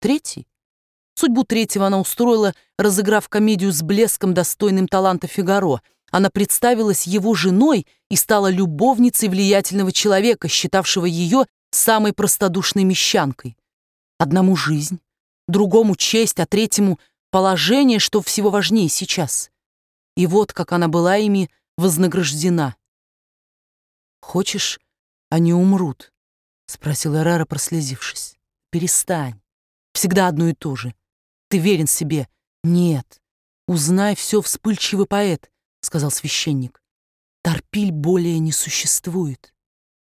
Третий? Судьбу третьего она устроила, разыграв комедию с блеском, достойным таланта Фигаро. Она представилась его женой и стала любовницей влиятельного человека, считавшего ее самой простодушной мещанкой. Одному жизнь, другому честь, а третьему положение, что всего важнее сейчас. И вот как она была ими вознаграждена. «Хочешь, они умрут?» — спросил Эррера, прослезившись. «Перестань. Всегда одно и то же. Ты верен себе?» «Нет. Узнай все, вспыльчивый поэт», — сказал священник. «Торпиль более не существует».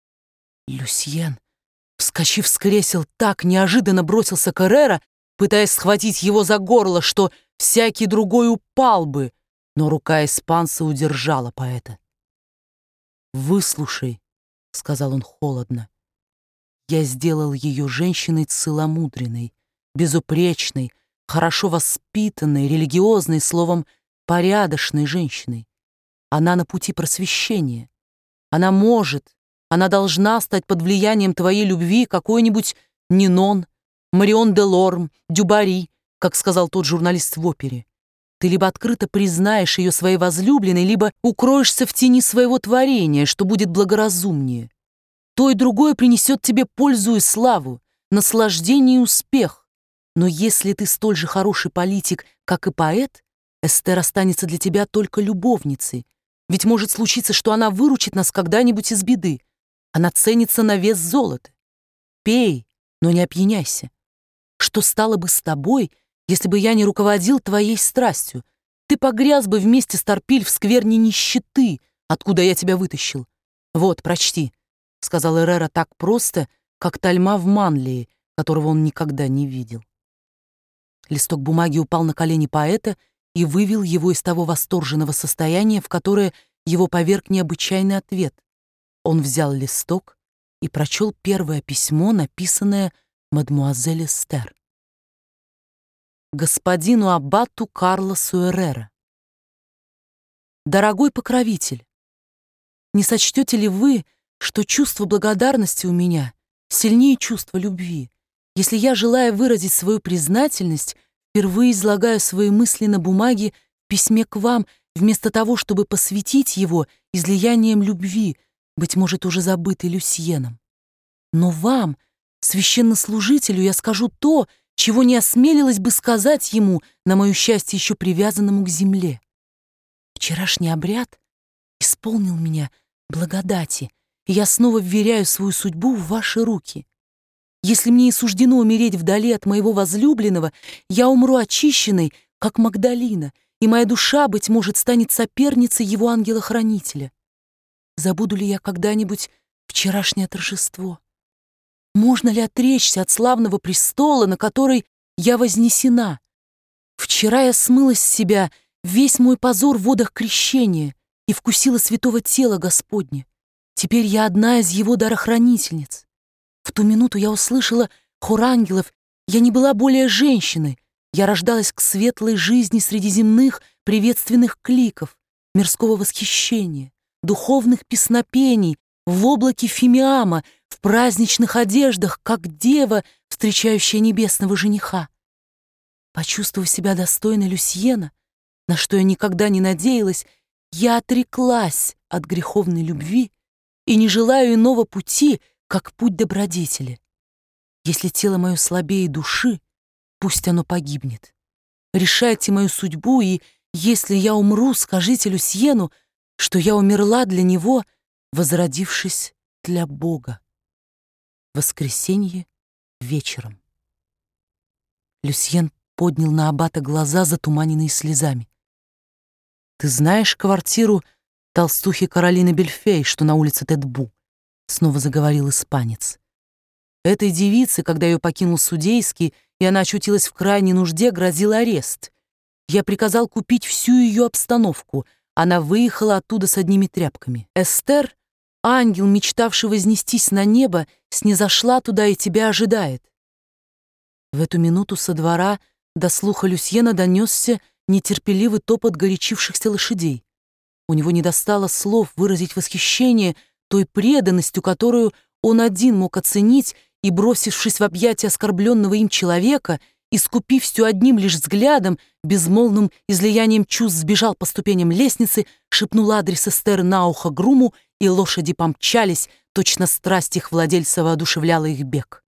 Люсьен, вскочив с кресел, так неожиданно бросился к Эррера, пытаясь схватить его за горло, что всякий другой упал бы, но рука испанца удержала поэта. «Выслушай», — сказал он холодно. «Я сделал ее женщиной целомудренной, безупречной, хорошо воспитанной, религиозной, словом, порядочной женщиной. Она на пути просвещения. Она может, она должна стать под влиянием твоей любви какой-нибудь Нинон, Марион де Лорм, Дюбари, как сказал тот журналист в опере. Ты либо открыто признаешь ее своей возлюбленной, либо укроешься в тени своего творения, что будет благоразумнее. То и другое принесет тебе пользу и славу, наслаждение и успех. Но если ты столь же хороший политик, как и поэт, Эстер останется для тебя только любовницей. Ведь может случиться, что она выручит нас когда-нибудь из беды. Она ценится на вес золота. Пей, но не опьяняйся. Что стало бы с тобой, если бы я не руководил твоей страстью? Ты погряз бы вместе с Торпиль в скверне нищеты, откуда я тебя вытащил. Вот, прочти, — сказал Эррера так просто, как Тальма в Манлии, которого он никогда не видел. Листок бумаги упал на колени поэта и вывел его из того восторженного состояния, в которое его поверг необычайный ответ. Он взял листок и прочел первое письмо, написанное мадмуазель Эстер. Господину аббату Карлосу Эррера. Дорогой покровитель, не сочтете ли вы, что чувство благодарности у меня сильнее чувства любви, если я, желая выразить свою признательность, впервые излагаю свои мысли на бумаге в письме к вам, вместо того, чтобы посвятить его излиянием любви, быть может, уже забытой Люсьеном? Но вам, священнослужителю, я скажу то, чего не осмелилась бы сказать ему, на мое счастье, еще привязанному к земле. Вчерашний обряд исполнил меня благодати, и я снова вверяю свою судьбу в ваши руки. Если мне и суждено умереть вдали от моего возлюбленного, я умру очищенной, как Магдалина, и моя душа, быть может, станет соперницей его ангела-хранителя. Забуду ли я когда-нибудь вчерашнее торжество? Можно ли отречься от славного престола, на который я вознесена? Вчера я смыла с себя весь мой позор в водах крещения и вкусила святого тела Господня. Теперь я одна из его дарохранительниц. В ту минуту я услышала хор ангелов. Я не была более женщиной. Я рождалась к светлой жизни среди земных приветственных кликов, мирского восхищения, духовных песнопений, в облаке фимиама, в праздничных одеждах, как дева, встречающая небесного жениха. Почувствовав себя достойной Люсьена, на что я никогда не надеялась, я отреклась от греховной любви и не желаю иного пути, как путь добродетели. Если тело мое слабее души, пусть оно погибнет. Решайте мою судьбу, и если я умру, скажите Люсьену, что я умерла для него, возродившись для Бога. Воскресенье вечером. Люсьен поднял на аббата глаза, затуманенные слезами. «Ты знаешь квартиру толстухи Каролины Бельфей, что на улице Тетбу?» — снова заговорил испанец. «Этой девице, когда ее покинул судейский, и она очутилась в крайней нужде, грозил арест. Я приказал купить всю ее обстановку. Она выехала оттуда с одними тряпками. Эстер, ангел, мечтавший вознестись на небо, снизошла туда и тебя ожидает». В эту минуту со двора до слуха Люсьена донесся нетерпеливый топот горячившихся лошадей. У него недостало слов выразить восхищение той преданностью, которую он один мог оценить и, бросившись в объятия оскорбленного им человека, искупив все одним лишь взглядом, безмолвным излиянием чувств сбежал по ступеням лестницы, шепнул адрес Эстер на ухо груму, и лошади помчались, точно страсть их владельца воодушевляла их бег.